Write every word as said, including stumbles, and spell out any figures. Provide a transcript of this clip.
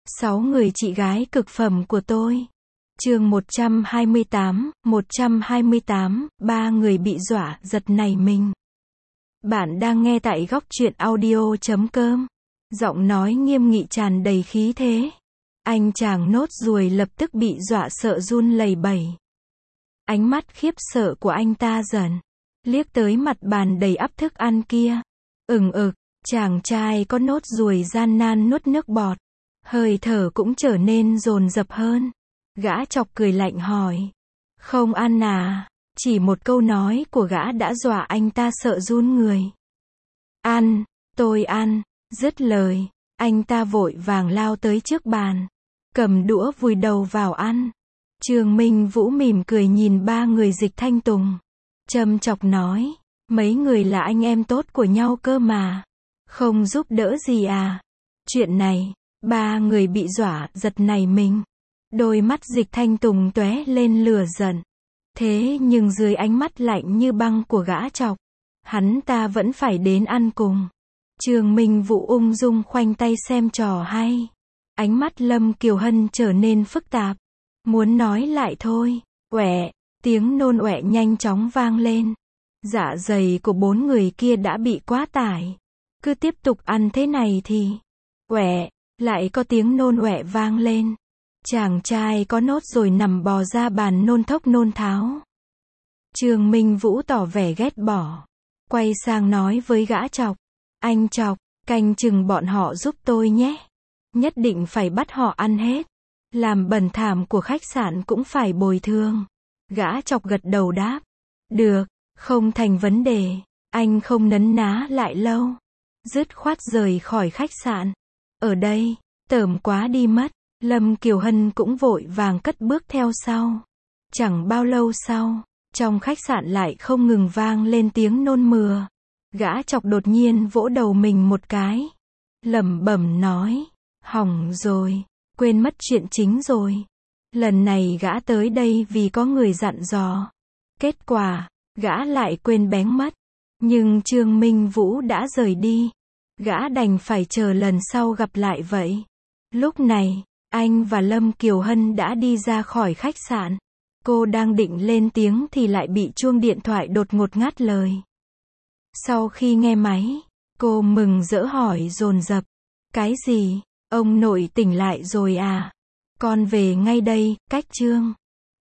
Sáu người chị gái cực phẩm của tôi. Chương một trăm hai mươi tám, một trăm hai mươi tám, ba người bị dọa, giật nảy mình. Bạn đang nghe tại góc truyện audio chấm com. Giọng nói nghiêm nghị tràn đầy khí thế. Anh chàng nốt ruồi lập tức bị dọa sợ run lẩy bẩy. Ánh mắt khiếp sợ của anh ta dần liếc tới mặt bàn đầy ắp thức ăn kia. Ừng ực, chàng trai có nốt ruồi gian nan nuốt nước bọt. Hơi thở cũng trở nên dồn dập hơn. Gã chọc cười lạnh hỏi. Không ăn à? Chỉ một câu nói của gã đã dọa anh ta sợ run người. Ăn, tôi ăn. Dứt lời, anh ta vội vàng lao tới trước bàn. Cầm đũa vùi đầu vào ăn. Trương Minh Vũ mỉm cười nhìn ba người Dịch Thanh Tùng. Châm chọc nói. Mấy người là anh em tốt của nhau cơ mà. Không giúp đỡ gì à? Chuyện này, ba người bị dọa, giật nảy mình. Đôi mắt Dịch Thanh Tùng tóe lên lửa giận. Thế nhưng dưới ánh mắt lạnh như băng của gã chọc, hắn ta vẫn phải đến ăn cùng. Trương Minh Vũ ung dung khoanh tay xem trò hay. Ánh mắt Lâm Kiều Hân trở nên phức tạp. Muốn nói lại thôi. Oẹ, tiếng nôn oẹ nhanh chóng vang lên. Dạ dày của bốn người kia đã bị quá tải. Cứ tiếp tục ăn thế này thì... Oẹ, lại có tiếng nôn oẹ vang lên. Chàng trai có nốt rồi nằm bò ra bàn nôn thốc nôn tháo. Trương Minh Vũ tỏ vẻ ghét bỏ. Quay sang nói với gã chọc. Anh chọc, canh chừng bọn họ giúp tôi nhé. Nhất định phải bắt họ ăn hết. Làm bẩn thảm của khách sạn cũng phải bồi thường. Gã chọc gật đầu đáp. Được, không thành vấn đề. Anh không nấn ná lại lâu. Dứt khoát rời khỏi khách sạn. Ở đây, tởm quá đi mất. Lâm Kiều Hân cũng vội vàng cất bước theo sau. Chẳng bao lâu sau, trong khách sạn lại không ngừng vang lên tiếng nôn mửa. Gã chọc đột nhiên vỗ đầu mình một cái. Lẩm bẩm nói. Hỏng rồi, quên mất chuyện chính rồi. Lần này gã tới đây vì có người dặn dò. Kết quả, gã lại quên bén mất. Nhưng Trương Minh Vũ đã rời đi. Gã đành phải chờ lần sau gặp lại vậy. Lúc này, anh và Lâm Kiều Hân đã đi ra khỏi khách sạn. Cô đang định lên tiếng thì lại bị chuông điện thoại đột ngột ngắt lời. Sau khi nghe máy, cô mừng rỡ hỏi dồn dập. Cái gì? Ông nội tỉnh lại rồi à? Con về ngay đây, cách Trương